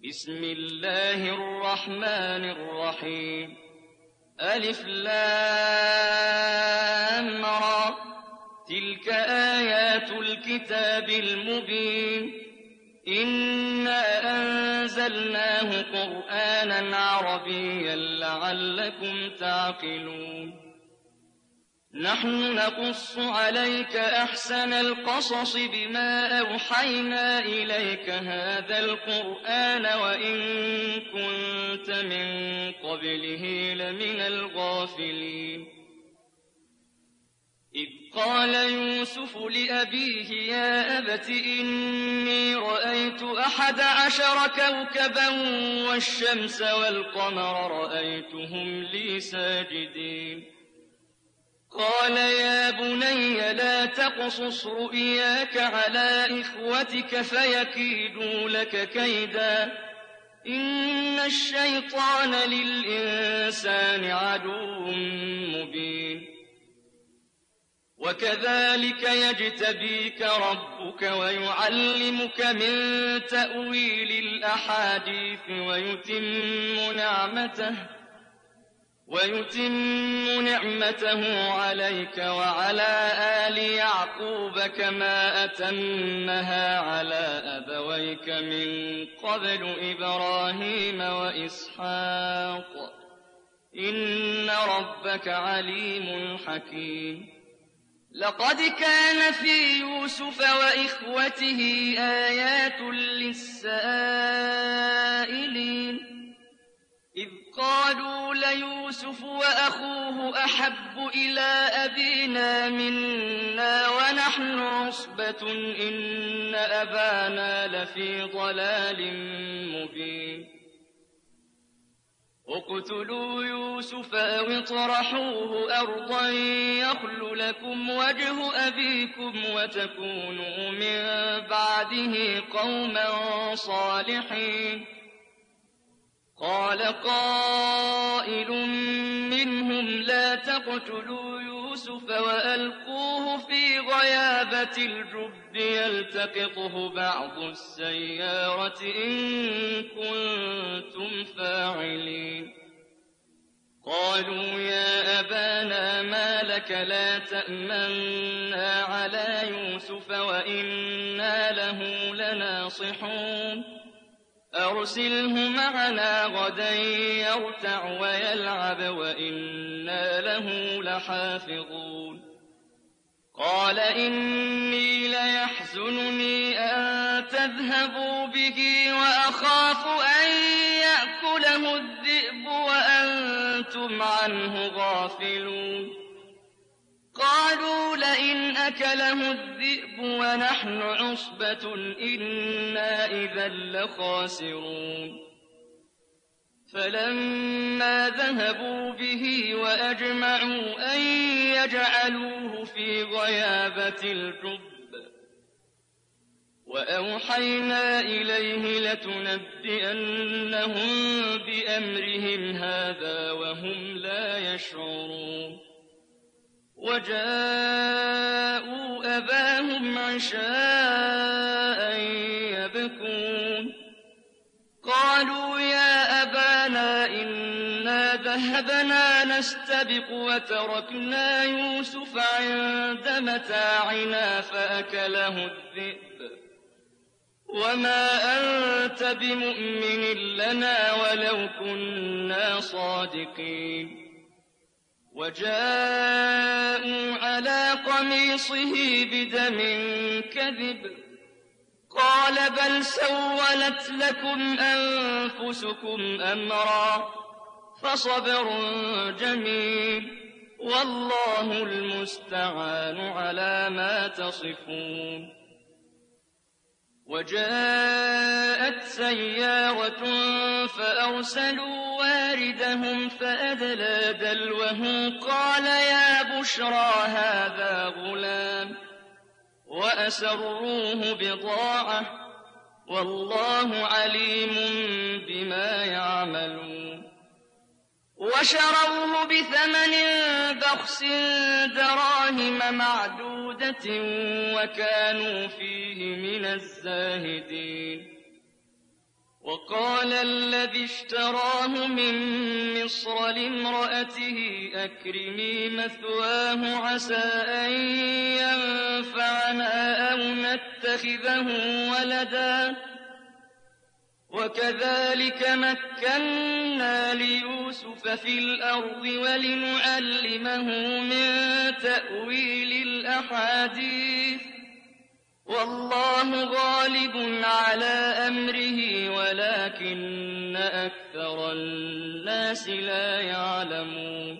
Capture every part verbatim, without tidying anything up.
بسم الله الرحمن الرحيم ألف لام را تلك آيات الكتاب المبين إنا أنزلناه قرآنا عربيا لعلكم تعقلون نحن نقص عليك أحسن القصص بما أوحينا إليك هذا القرآن وإن كنت من قبله لمن الغافلين إذ قال يوسف لأبيه يا أبت إني رأيت أحد عشر كوكبا والشمس والقمر رأيتهم لي ساجدين قال يا بني لا تقصص رؤياك على إخوتك فيكيدوا لك كيدا إن الشيطان للإنسان عدو مبين وكذلك يجتبيك ربك ويعلمك من تأويل الأحاديث ويتم نعمته ويتم نعمته عليك وعلى آل يعقوب كما أتمها على أبويك من قبل إبراهيم وإسحاق إن ربك عليم حكيم لقد كان في يوسف وإخوته آيات للسائلين إذ قالوا ليوسف وأخوه أحب إلى أبينا منا ونحن عصبة إن أبانا لفي ضلال مبين اقتلوا يوسف أو اطرحوه أرضا يخل لكم وجه أبيكم وتكونوا من بعده قوما صالحين قال قائل منهم لا تقتلوا يوسف وألقوه في غيابة الجب يلتقطه بعض السيارة إن كنتم فاعلين قالوا يا أبانا ما لك لا تأمنا على يوسف وإنا له لناصحون أرسله معنا غدا يرتع ويلعب وإنا له لحافظون قال إني ليحزنني أن تذهبوا به وأخاف أن يأكله الذئب وأنتم عنه غافلون قالوا لئن أكله الذئب ونحن عصبة إنا إذا لخاسرون فلما ذهبوا به وأجمعوا أن يجعلوه في غيابة الجب وأوحينا إليه لتنبئنهم بأمرهم هذا وهم لا يشعرون وجاءوا أباهم عشاء يبكون قالوا يا أبانا إنا ذهبنا نستبق وتركنا يوسف عند متاعنا فأكله الذئب وما أنت بمؤمن لنا ولو كنا صادقين وجاءوا على قميصه بدم كذب قال بل سولت لكم أنفسكم أمرا فصبر جميل والله المستعان على ما تصفون وجاءت سيارة فأرسلوا واردهم فأدلى دلوه قال يا بشرى هذا غلام وأسروه بضاعة والله عليم بما يعملون وشروه بثمن بخس دراهم معدودة وكانوا فيه من الزاهدين وقال الذي اشتراه من مصر لامرأته أكرمي مثواه عسى أن ينفعنا أو نتخذه ولدا وكذلك مكنا ليوسف في الأرض ولنعلمه من تأويل الأحاديث والله غالب على أمره ولكن أكثر الناس لا يعلمون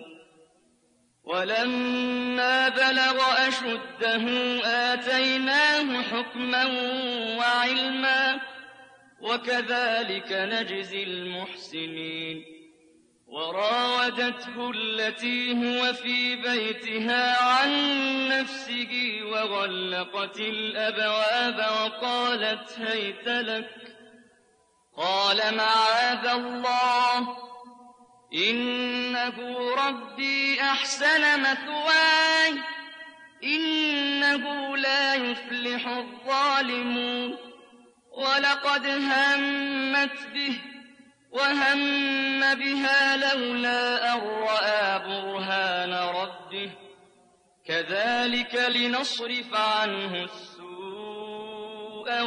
ولما بلغ أشده آتيناه حكما وعلما وكذلك نجزي المحسنين وراودته التي هو في بيتها عن نفسه وغلقت الأبواب وقالت هيت لك قال معاذ الله إنه ربي أحسن مثواي إنه لا يفلح الظالمون ولقد همت به وهم بها لولا أن رأى برهان ربه كذلك لنصرف عنه السوء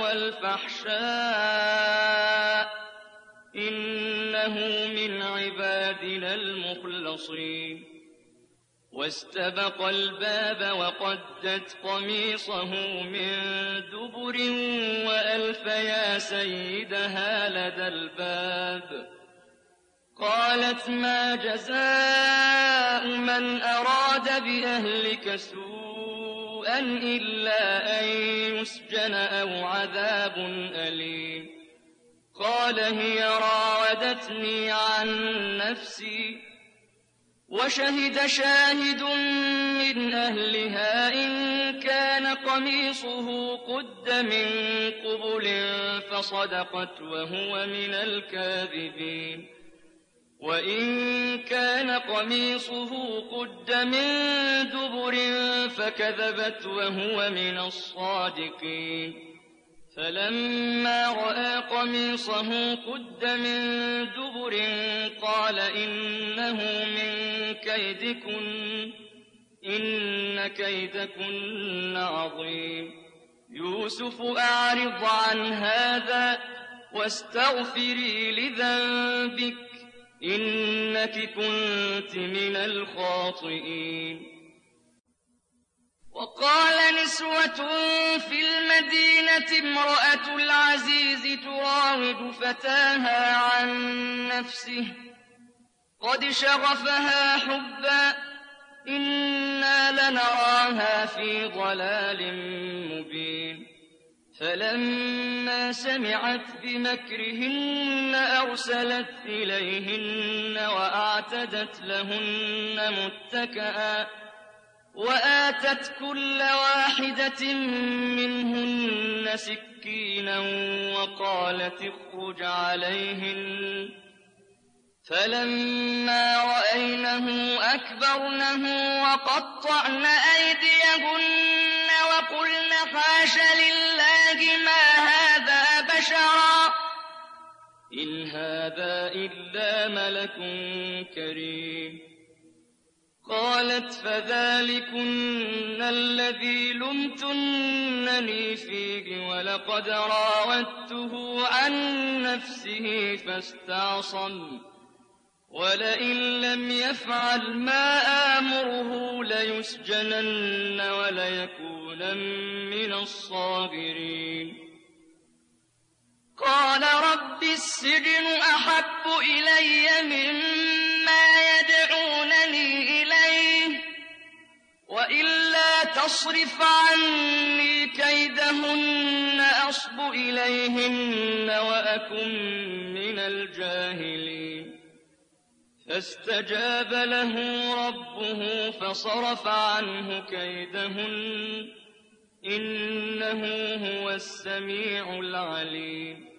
والفحشاء إنه من عبادنا المخلصين واستبق الباب وقدت قميصه من دبر وألف يا سيدها لدى الباب قالت ما جزاء من أراد بأهلك سوءا إلا أن يسجن أو عذاب أليم قال هي راودتني عن نفسي وشهد شاهد من أهلها إن كان قميصه قد من قبل فصدقت وهو من الكاذبين وإن كان قميصه قد من دبر فكذبت وهو من الصادقين فلما رأى قميصه قد من دبر قال إنه من كيدكن إن كيدكن عظيم يوسف أعرض عن هذا واستغفري لذنبك إنك كنت من الخاطئين وقال نسوة في المدينة امرأة العزيز تراود فتاها عن نفسه قد شغفها حبا إنا لنراها في ضلال مبين فلما سمعت بمكرهن أرسلت إليهن وأعتدت لهن متكئا وآتت كل واحدة منهن سكينا وقالت اخرج عليهن فلما رأينه أكبرنه وقطعن أيديهن وقلن حاش لله ما هذا بشرا إن هذا إلا ملك كريم قالت فذلكن الذي لمتنني فيه ولقد راودته عن نفسه فاستعصم ولئن لم يفعل ما آمره ليسجنن وليكونن من الصاغرين قال رب السجن أحب إلي مما يدعونني إليه وإلا تصرف عني كيدهن أصب إليهن وأكن من الجاهلين فاستجاب له ربه فصرف عنه كيدهن إنه هو السميع العليم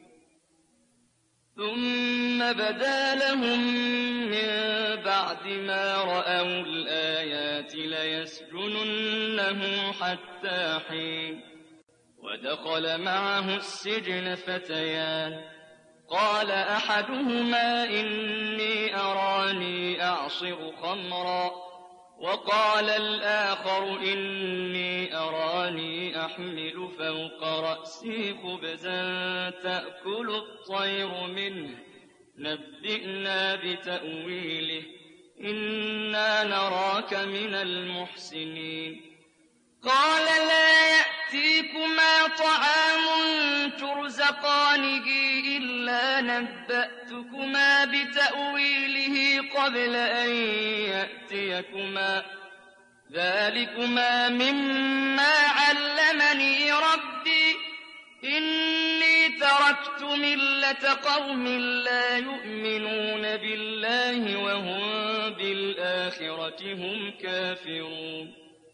ثم بدا لهم من بعد ما رأوا الآيات ليسجننه حتى حين ودخل معه السجن فتيان قال أحدهما إني أراني أعصر خمرا وقال الآخر إني أراني أحمل فوق رأسي خبزا تأكل الطير منه نبئنا بتأويله إنا نراك من المحسنين قال لا يأتيكما طعام ترزقانه إلا نبأتكما بتأويله قبل أن يأتيكما ذلكما مما علمني ربي إني تركت ملة قوم لا يؤمنون بالله وهم بالآخرة هم كافرون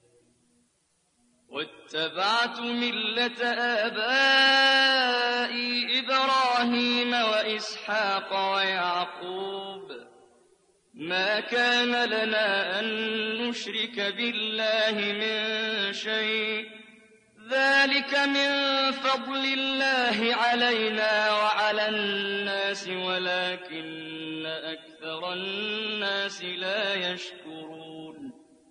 واتبعت ملة آبائي إبراهيم وإسحاق ويعقوب ما كان لنا أن نشرك بالله من شيء ذلك من فضل الله علينا وعلى الناس ولكن أكثر الناس لا يشكرون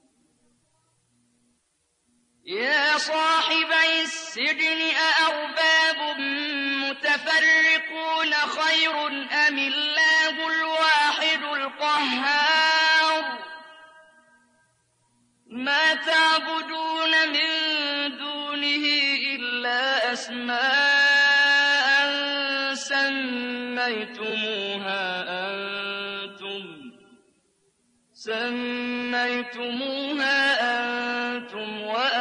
يا صاحبي السجن أأرباب متفرقون خير أم الله الواحد القهار ما تعبدون من دونه إلا أسماء سميتموها أنتم سميتموها أنتم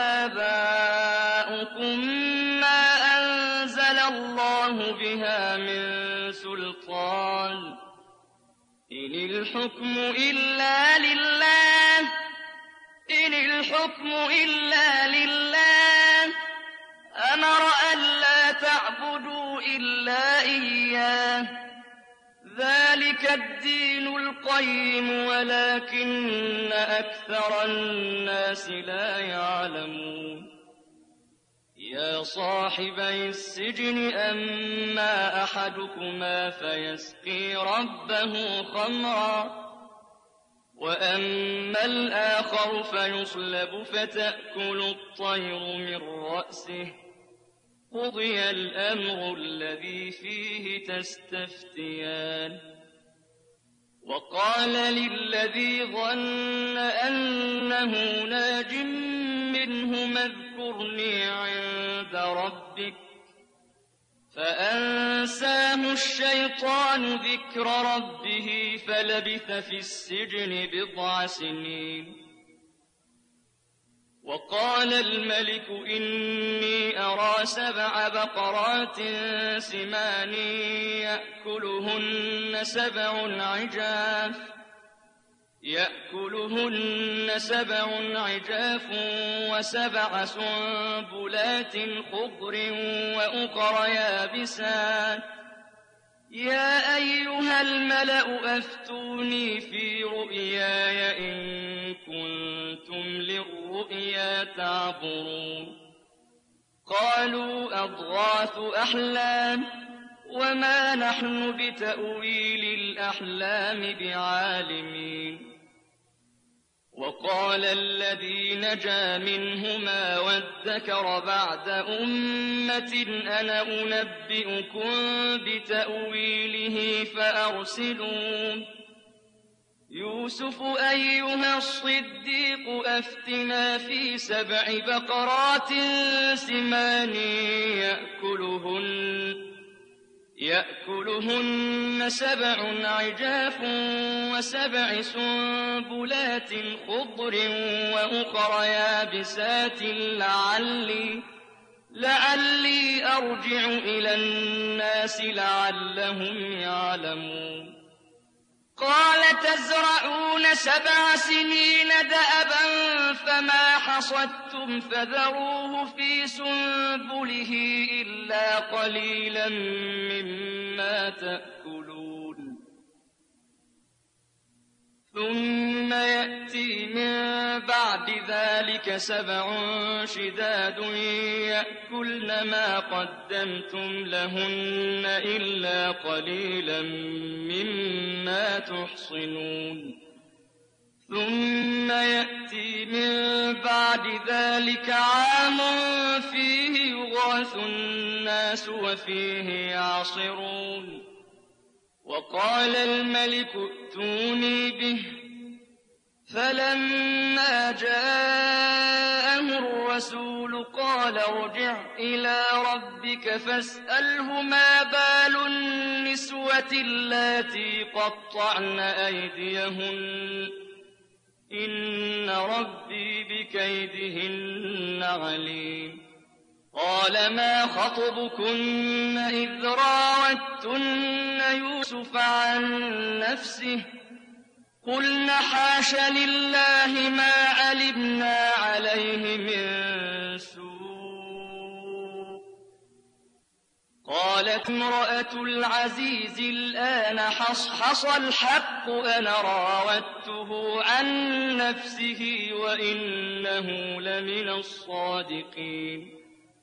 وآباؤكم ما أنزل الله بها من سلطان إن الحكم إلا لله إن الحكم إلا لله أمر ألا تعبدوا إلا إياه ذلك الدين القيم ولكن أكثر الناس لا يعلمون يا صاحبي السجن أما أحدكما فيسقي ربه خمرا وأما الآخر فيصلب فتأكل الطير من رأسه قضي الأمر الذي فيه تستفتيان وقال للذي ظن أنه ناج منه اذكرني عند ربك فأنساه الشيطان ذكر ربه فلبث في السجن بضع سنين وقال الملك إني أرى سبع بقرات سمان يأكلهن سبع عجاف يأكلهن سبع عجاف وسبع سنبلات خضر وأخر يابسات يا أيها الملأ أفتوني في رؤياي إن كنتم للرؤيا تعبرون قالوا أضغاث أحلام وما نحن بتأويل الأحلام بعالمين وقال الذي نجا منهما وادكر بعد أمة أنا أنبئكم بتأويله فأرسلون يوسف أيها الصديق أفتنا في سبع بقرات سمان يأكلهن يأكلهن سبع عجاف وسبع سنبلات خضر وأخر يابسات لعلي لعلي أرجع إلى الناس لعلهم يعلمون قال تزرعون سبع سنين دأبا فما حصدتم فذروه في سنبله إلا قليلا مما تأكلون ثم يأتي من بعد ذلك سبع شداد يأكلن ما قدمتم لهن إلا قليلا مما تحصنون ثم يأتي من بعد ذلك عام فيه يغاث الناس وفيه يعصرون وقال الملك ائتوني به فلما جاءه الرسول قال ارجع إلى ربك فاسأله ما بال النسوة اللاتي قطعن أيديهن إن ربي بكيدهن عليم قال ما خطبكن إذ راوتن يوسف عن نفسه قلن حاش لله ما علمنا عليه من سوء قالت امرأة العزيز الآن حصحص الحق أنا راودته عن نفسه وإنه لمن الصادقين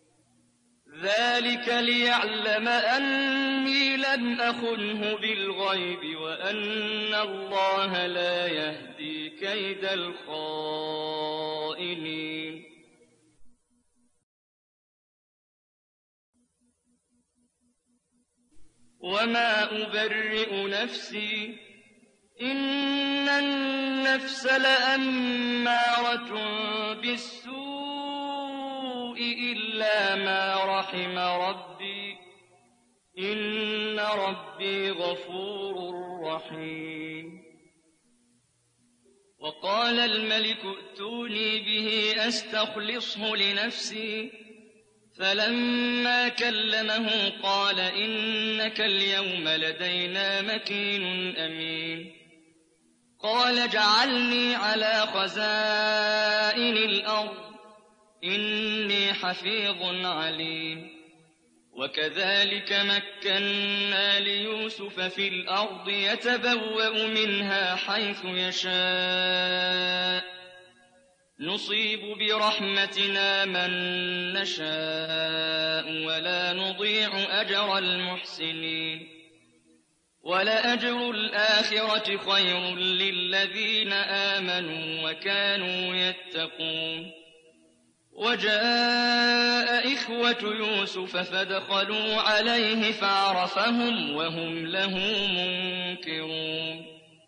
ذلك ليعلم أني لم أخنه بالغيب وأن الله لا يهدي كيد الخائنين وما أبرئ نفسي إن النفس لأمارة بالسوء إلا ما رحم ربي إن ربي غفور رحيم وقال الملك ائتوني به أستخلصه لنفسي فلما كلمه قال إنك اليوم لدينا مكين أمين قال اجعلني على خزائن الأرض إني حفيظ عليم وكذلك مكنا ليوسف في الأرض يتبوأ منها حيث يشاء نصيب برحمتنا من نشاء ولا نضيع أجر المحسنين ولأجر الآخرة خير للذين آمنوا وكانوا يتقون وجاء إخوة يوسف فدخلوا عليه فعرفهم وهم له منكرون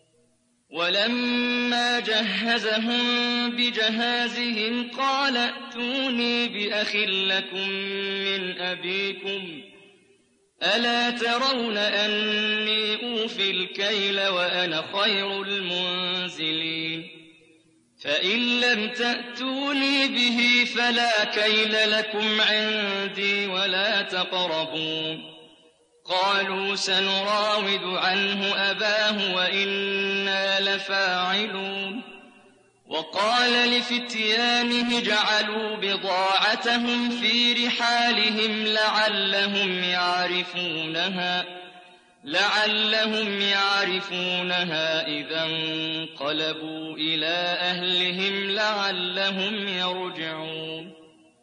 ولما جهزهم بجهازهم قال ائتوني بأخ لكم من أبيكم ألا ترون أني أوفي الكيل وأنا خير المنزلين فإن لم تأتوني به فلا كيل لكم عندي ولا تقربون قالوا سنراود عنه أباه وإنا لفاعلون وقال لفتيانه جعلوا بضاعتهم في رحالهم لعلهم يعرفونها لعلهم يعرفونها إذا انقلبوا إلى أهلهم لعلهم يرجعون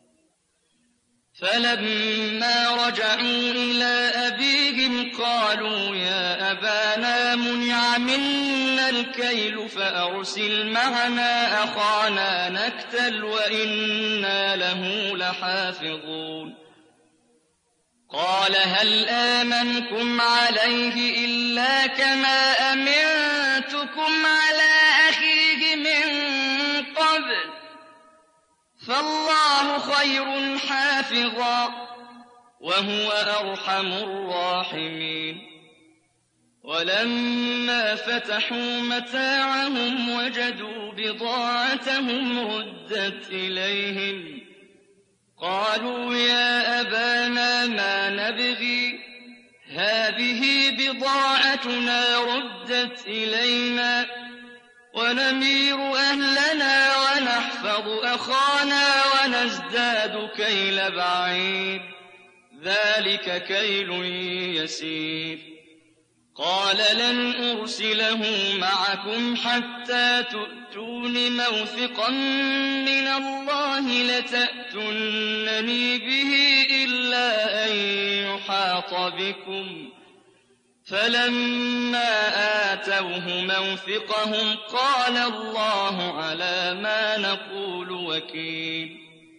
فلما رجعوا إلى أبيهم قالوا يا أبانا منع منا الكيل فأرسل معنا أخانا نكتل وإنا له لحافظون قال هل آمنكم عليه إلا كما أمنتكم على أخيه من قبل فالله خير حافظا وهو أرحم الراحمين ولما فتحوا متاعهم وجدوا بضاعتهم ردت إليهم قالوا يا أبانا ما نبغي هذه بضاعتنا ردت إلينا ونمير أهلنا ونحفظ أخانا ونزداد كيل بعير ذلك كيل يسير قال لن أرسله معكم حتى تؤتون موثقا من الله لتأتونني به إلا أن يحاط بكم. فلما آتوه موثقهم قال الله على ما نقول وكيل.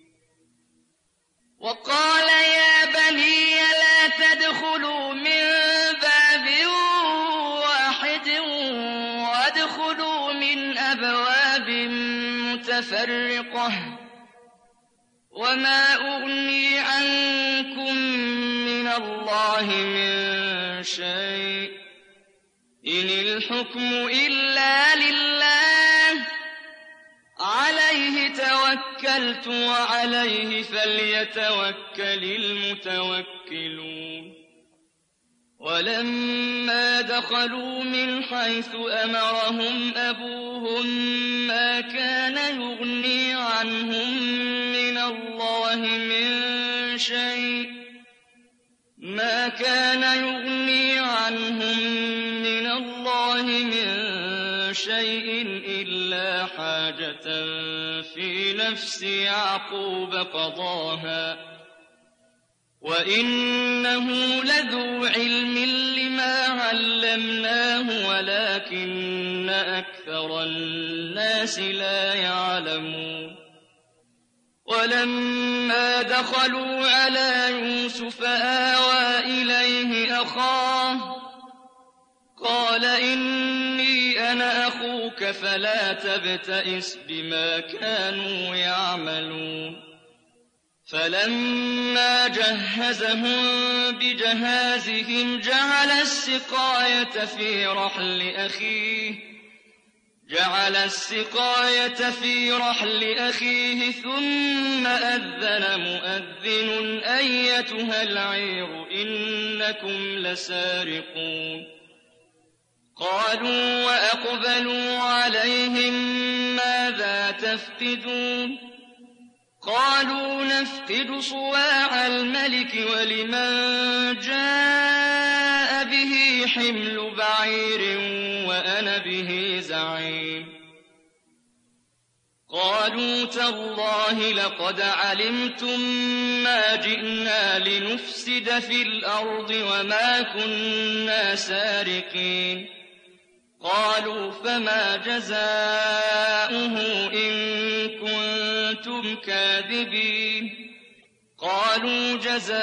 وقال يا بني لا تدخلوا من باب واحد وادخلوا من أبواب متفرقة وما أغني عنكم من الله من شيء إن الحكم إلا لله عليه توكلت وعليه فليتوكل المتوكلون. ولما دخلوا من حيث أمرهم أبوهم ما كان يغني عنهم من الله من شيء ما كان يغني عنهم من الله من شيء إلا حاجة في نفس يعقوب قضاها وإنه لذو علم لما علمناه ولكن أكثر الناس لا يعلمون. ولما دخلوا على يوسف آوى إليه أخاه قال إني أنا أخوك فلا تبتئس بما كانوا يعملون. فلما جهزهم بجهازهم جعل السقاية في رحل أخيه جعل السقاية في رحل أخيه ثم أذن مؤذن أيتها العير إنكم لسارقون. قالوا وأقبلوا عليهم ماذا تفقدون قالوا نفقد صواع الملك ولمن جاء به حمل بعير وأنا به زعيم. قالوا تالله لقد علمتم ما جئنا لنفسد في الأرض وما كنا سارقين. قالوا فما جزاؤه إن كنتم كاذبين. قالوا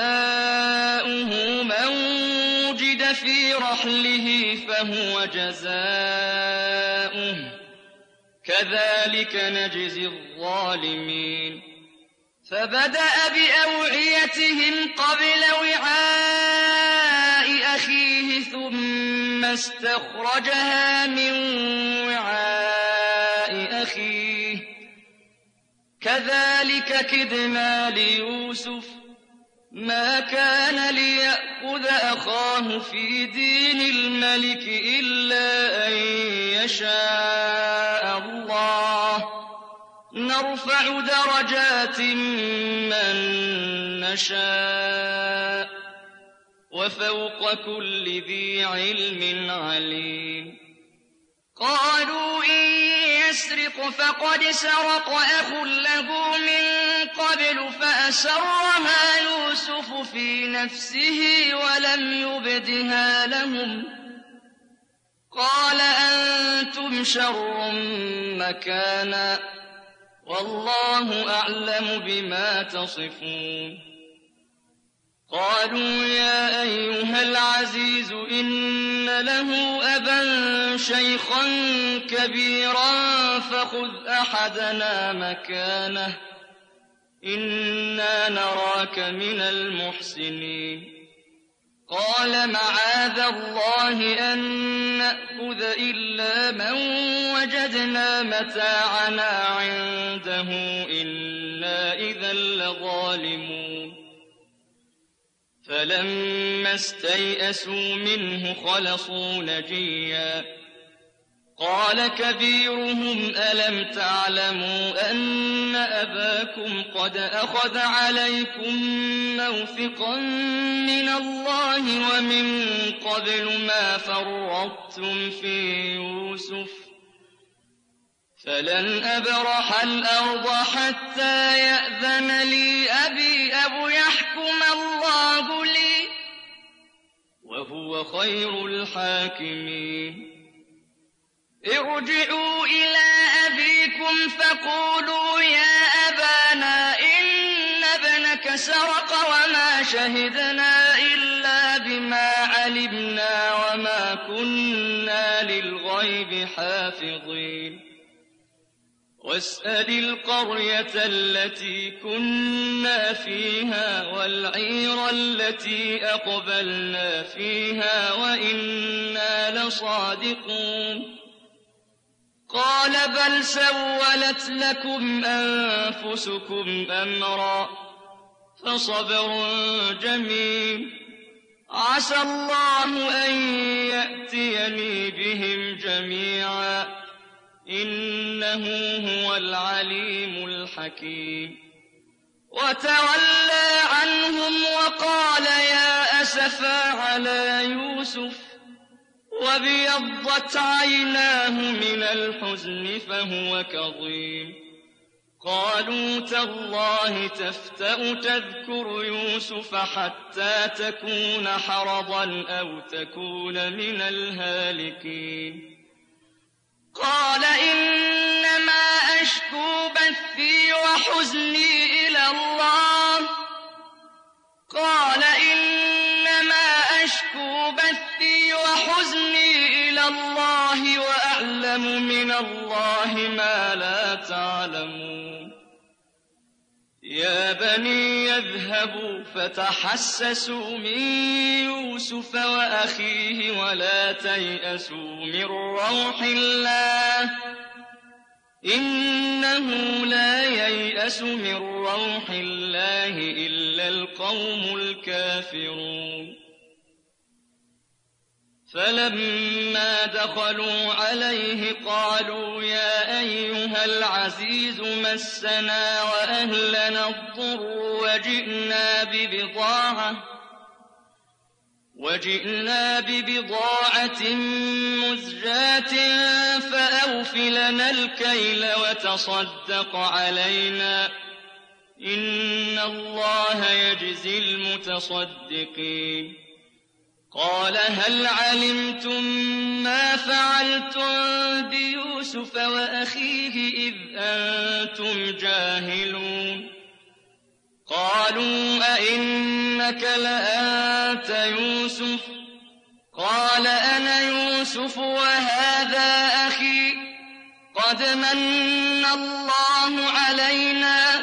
جزاؤه من وجد في رحله فهو جزاؤه كذلك نجزي الظالمين. فبدأ بأوعيتهم قبل وعاء أخيه ثم استخرجها من وعاء أخيه كذلك كدنا ليوسف ما كان ليأخذ أخاه في دين الملك إلا أن يشاء الله نرفع درجات من نشاء وفوق كل ذي علم عليم. قالوا إن يسرق فقد سرق أخ له من قبل فأسرها يوسف في نفسه ولم يبدها لهم. قال أنتم شر مكانا والله أعلم بما تصفون. قالوا يا أيها العزيز إن له أبا شيخا كبيرا فخذ أحدنا مكانه إنا نراك من المحسنين. قال معاذ الله أن نأخذ إلا من وجدنا متاعنا عنده إنا إذا لظالمون. فلما استيئسوا منه خلصوا نجيا قال كبيرهم ألم تعلموا أن أباكم قد أخذ عليكم موثقا من الله ومن قبل ما فرطتم في يوسف فلن أبرح الأرض حتى يأذن لي أبي أو يحكم الله لي وهو خير الحاكمين ارجعوا إلى أبيكم فقولوا يا أبانا إن ابنك سرق وما شهدنا إلا بما علمنا وما كنا للغيب حافظين واسأل القرية التي كنا فيها والعير التي أقبلنا فيها وإنا لصادقون قال بل سولت لكم أنفسكم أمرا فصبر جميل عسى الله أن يأتيني بهم جميعا إنه هو العليم الحكيم وتولى عنهم وقال يا أسفا على يوسف وابيضت عيناه من الحزن فهو كظيم قالوا تالله تفتأ تذكر يوسف حتى تكون حرضا أو تكون من الهالكين قال إنما أشكو بثي وحزني إلى الله قال إنما أشكو بثي وحزني إلى الله وأعلم من الله ما لا تعلمون يا بني يذهبوا فتحسسوا من يوسف وأخيه ولا تيأسوا من روح الله إنه لا ييأس من روح الله إلا القوم الكافرون فلما دخلوا عليه قالوا يا أيها العزيز مسنا وأهلنا الضر وجئنا ببضاعة وجئنا ببضاعة مزجاة فأوف لنا الكيل وتصدق علينا إن الله يجزي المتصدقين قال هل علمتم ما فعلتم بيوسف وأخيه إذ أنتم جاهلون قالوا أئنك لأنت يوسف قال أنا يوسف وهذا أخي قد من الله علينا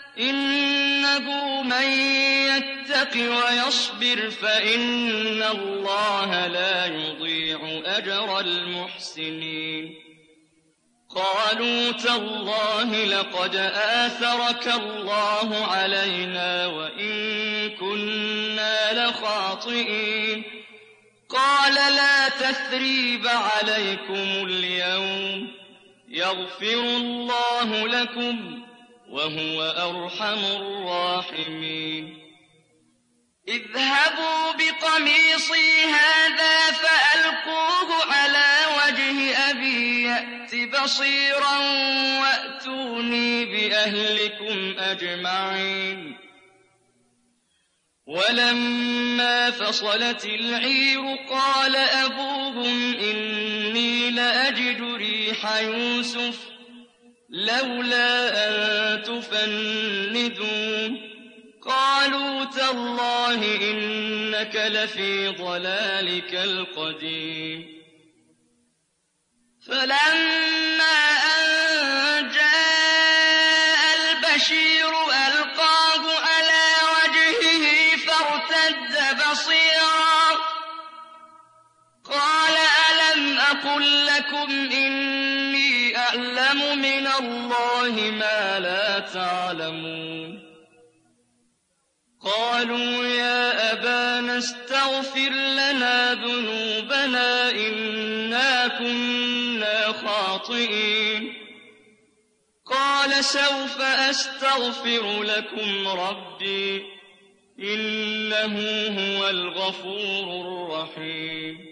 إنه من يتق ويصبر فإن الله لا يضيع أجر المحسنين قالوا تالله لقد آثرك الله علينا وإن كنا لخاطئين قال لا تثريب عليكم اليوم يغفر الله لكم وهو أرحم الراحمين اذهبوا بقميصي هذا فألقوه على وجه أبي يأت بصيرا وأتوني بأهلكم أجمعين ولما فصلت العير قال أبوهم إني لأجد ريح يوسف لولا أن تفندون قالوا تالله إنك لفي ضلالك القديم فلما أن جاء البشير ألقاه على وجهه فارتد بصيرا قال ألم أقل لكم إني أعلم من الله ما لا تعلمون قالوا يا أبانا استغفر لنا ذنوبنا إنا كنا خاطئين قال سوف أستغفر لكم ربي إنه هو الغفور الرحيم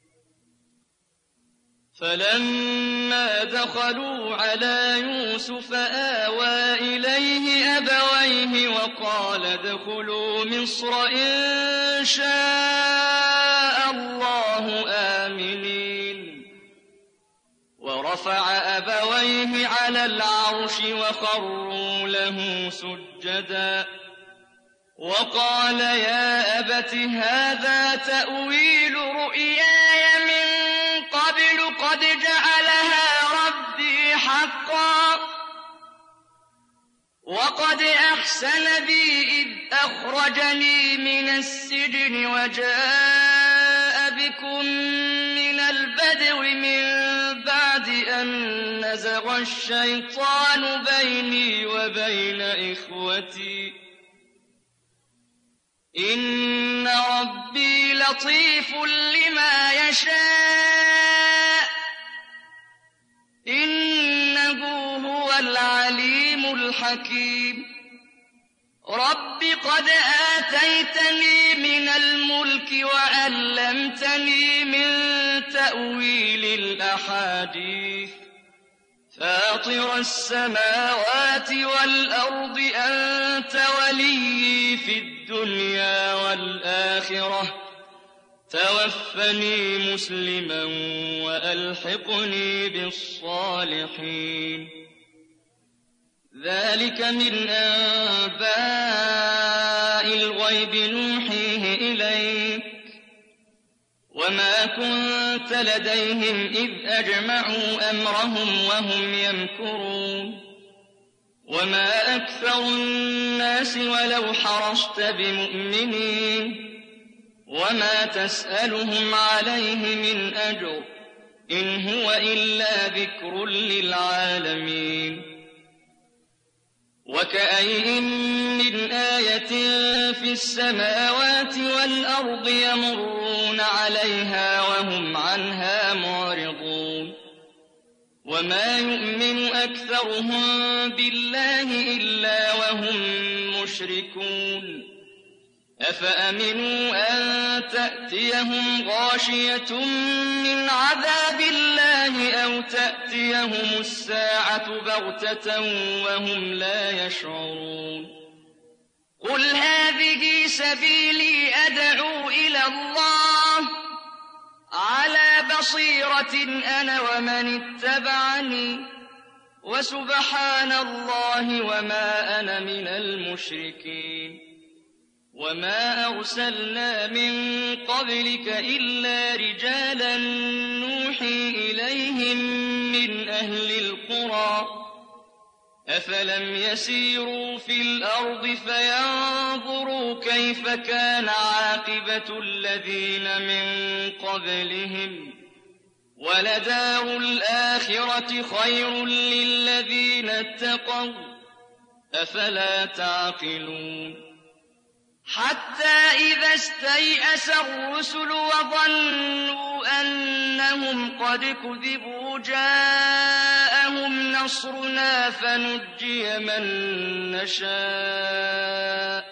فلما دخلوا على يوسف آوى إليه أبويه وقال ادخلوا مصر إن شاء الله آمنين ورفع أبويه على العرش وخروا له سجدا وقال يا أبت هذا تأويل رؤياي من قبل قد جعلها ربي حقا وقد أحسن بي إذ أخرجني من السجن وجاء بكم من البدو من بعد أن نزغ الشيطان بيني وبين إخوتي إن ربي لطيف لما يشاء إنه هو العليم الحكيم رب قد آتيتني من الملك وعلمتني من تأويل الأحاديث فاطر السماوات والأرض أنت وليي في الدنيا والآخرة توفني مسلما وألحقني بالصالحين ذلك من أنباء الغيب نوحيه إليك وما كنت لديهم إذ أجمعوا أمرهم وهم يمكرون وما أكثر الناس ولو حرصت بمؤمنين وما تسألهم عليه من أجر إن هو إلا ذكر للعالمين وكأين من آية في السماوات والأرض يمرون عليها وهم عنها معرضون وما يؤمن أكثرهم بالله إلا وهم مشركون أفأمنوا أن تأتيهم غاشية من عذاب الله أو تأتيهم الساعة بغتة وهم لا يشعرون قل هذه سبيلي أدعو إلى الله على بصيرة أنا ومن اتبعني وسبحان الله وما أنا من المشركين وما أرسلنا من قبلك إلا رجالا نوحي إليهم من أهل القرى أفلم يسيروا في الأرض فينظروا كيف كان عاقبة الذين من قبلهم ولدار الآخرة خير للذين اتقوا أفلا تعقلون حتى إذا استيأس الرسل وظنوا أنهم قد كذبوا جاءهم نصرنا فنجي من نشاء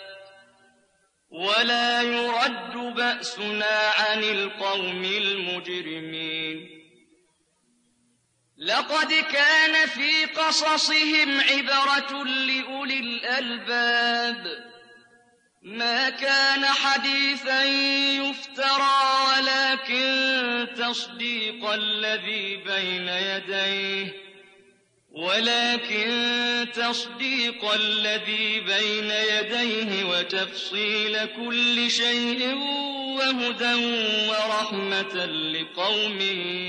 ولا يرد بأسنا عن القوم المجرمين لقد كان في قصصهم عبرة لأولي الألباب ما كان حديثا يفترى ولكن تصديق الذي بين يديه ولكن تصديق الذي بين يديه وتفصيل كل شيء وهدى ورحمة لقوم